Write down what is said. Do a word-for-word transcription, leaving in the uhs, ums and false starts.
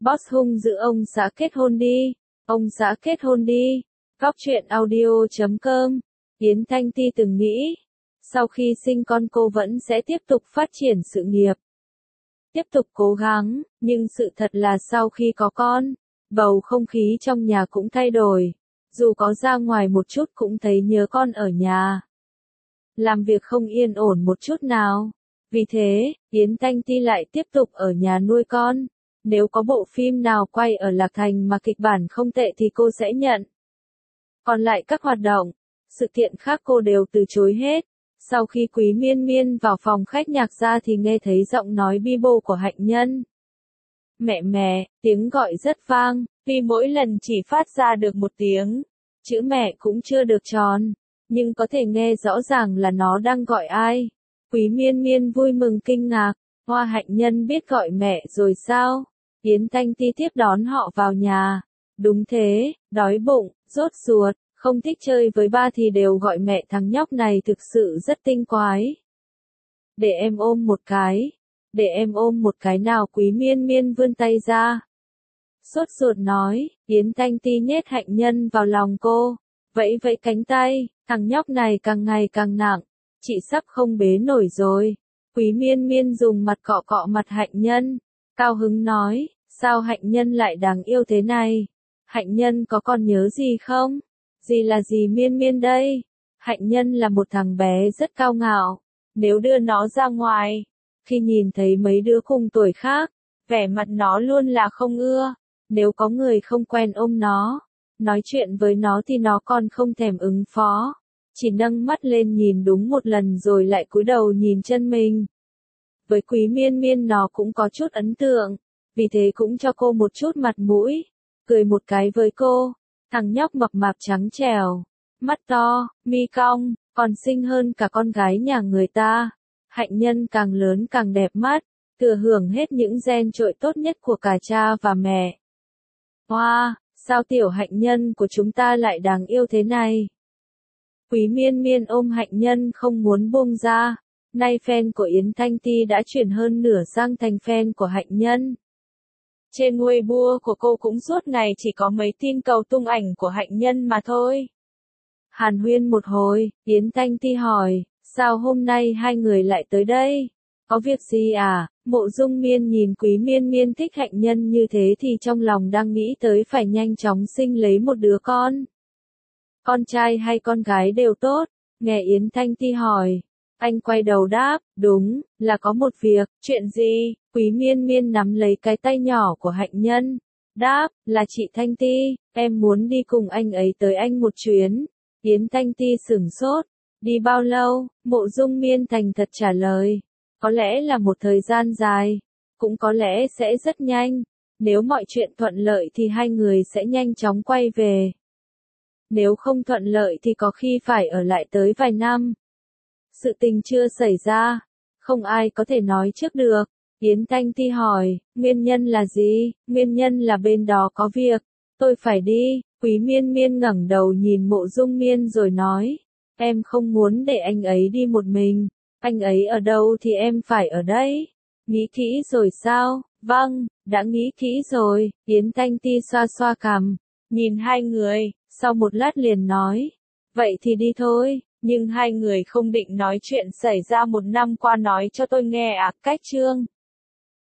Boss hung dữ ông xã kết hôn đi, ông xã kết hôn đi. Góc truyện audio chấm com. Yến Thanh Ti từng nghĩ, sau khi sinh con cô vẫn sẽ tiếp tục phát triển sự nghiệp, tiếp tục cố gắng, nhưng sự thật là sau khi có con, bầu không khí trong nhà cũng thay đổi. Dù có ra ngoài một chút cũng thấy nhớ con ở nhà. Làm việc không yên ổn một chút nào. Vì thế, Yến Thanh Ti lại tiếp tục ở nhà nuôi con. Nếu có bộ phim nào quay ở Lạc Thành mà kịch bản không tệ thì cô sẽ nhận. Còn lại các hoạt động, sự kiện khác cô đều từ chối hết. Sau khi Quý Miên Miên vào phòng khách nhạc ra thì nghe thấy giọng nói bi bô của Hạnh Nhân. Mẹ mẹ, tiếng gọi rất vang, vì mỗi lần chỉ phát ra được một tiếng. Chữ mẹ cũng chưa được tròn, nhưng có thể nghe rõ ràng là nó đang gọi ai. Quý Miên Miên vui mừng kinh ngạc, Hoa Hạnh Nhân biết gọi mẹ rồi sao? Yến Thanh Ti tiếp đón họ vào nhà. Đúng thế, đói bụng, rốt ruột, không thích chơi với ba thì đều gọi mẹ, thằng nhóc này thực sự rất tinh quái. Để em ôm một cái, để em ôm một cái nào. Quý Miên Miên vươn tay ra. Sốt ruột nói, Yến Thanh Ti nhét Hạnh Nhân vào lòng cô, vẫy vẫy cánh tay, thằng nhóc này càng ngày càng nặng, chị sắp không bế nổi rồi. Quý Miên Miên dùng mặt cọ cọ mặt Hạnh Nhân, cao hứng nói, sao Hạnh Nhân lại đáng yêu thế này? Hạnh Nhân có còn nhớ gì không? Gì là gì Miên Miên đây? Hạnh Nhân là một thằng bé rất cao ngạo, nếu đưa nó ra ngoài, khi nhìn thấy mấy đứa cùng tuổi khác, vẻ mặt nó luôn là không ưa. Nếu có người không quen ôm nó, nói chuyện với nó thì nó còn không thèm ứng phó. Chỉ nâng mắt lên nhìn đúng một lần rồi lại cúi đầu nhìn chân mình. Với Quý Miên Miên nó cũng có chút ấn tượng, vì thế cũng cho cô một chút mặt mũi, cười một cái với cô. Thằng nhóc mập mạp trắng trẻo, mắt to, mi cong, còn xinh hơn cả con gái nhà người ta. Hạnh Nhân càng lớn càng đẹp mắt, thừa hưởng hết những gen trội tốt nhất của cả cha và mẹ. Hoa, wow, sao tiểu Hạnh Nhân của chúng ta lại đáng yêu thế này? Quý Miên Miên ôm Hạnh Nhân không muốn buông ra. Nay fan của Yến Thanh Ti đã chuyển hơn nửa sang thành fan của Hạnh Nhân. Trên Weibo của cô cũng suốt ngày chỉ có mấy tin cầu tung ảnh của Hạnh Nhân mà thôi. Hàn huyên một hồi, Yến Thanh Ti hỏi, sao hôm nay hai người lại tới đây? Có việc gì à? Mộ Dung Miên nhìn Quý Miên Miên thích Hạnh Nhân như thế thì trong lòng đang nghĩ tới phải nhanh chóng sinh lấy một đứa con. Con trai hay con gái đều tốt. Nghe Yến Thanh Ti hỏi, anh quay đầu đáp, đúng, là có một việc. Chuyện gì? Quý Miên Miên nắm lấy cái tay nhỏ của Hạnh Nhân, đáp, là chị Thanh Ti, em muốn đi cùng anh ấy tới Anh một chuyến. Yến Thanh Ti sửng sốt, đi bao lâu? Mộ Dung Miên thành thật trả lời, có lẽ là một thời gian dài, cũng có lẽ sẽ rất nhanh. Nếu mọi chuyện thuận lợi thì hai người sẽ nhanh chóng quay về. Nếu không thuận lợi thì có khi phải ở lại tới vài năm. Sự tình chưa xảy ra, không ai có thể nói trước được. Yến Thanh Ti hỏi, nguyên nhân là gì? Nguyên nhân là bên đó có việc, tôi phải đi. Quý Miên Miên ngẩng đầu nhìn Mộ Dung Miên rồi nói, em không muốn để anh ấy đi một mình, anh ấy ở đâu thì em phải ở đấy. Nghĩ kỹ rồi sao? Vâng, đã nghĩ kỹ rồi. Yến Thanh Ti xoa xoa cằm, nhìn hai người, sau một lát liền nói, vậy thì đi thôi. Nhưng hai người không định nói chuyện xảy ra một năm qua nói cho tôi nghe à? Cách chương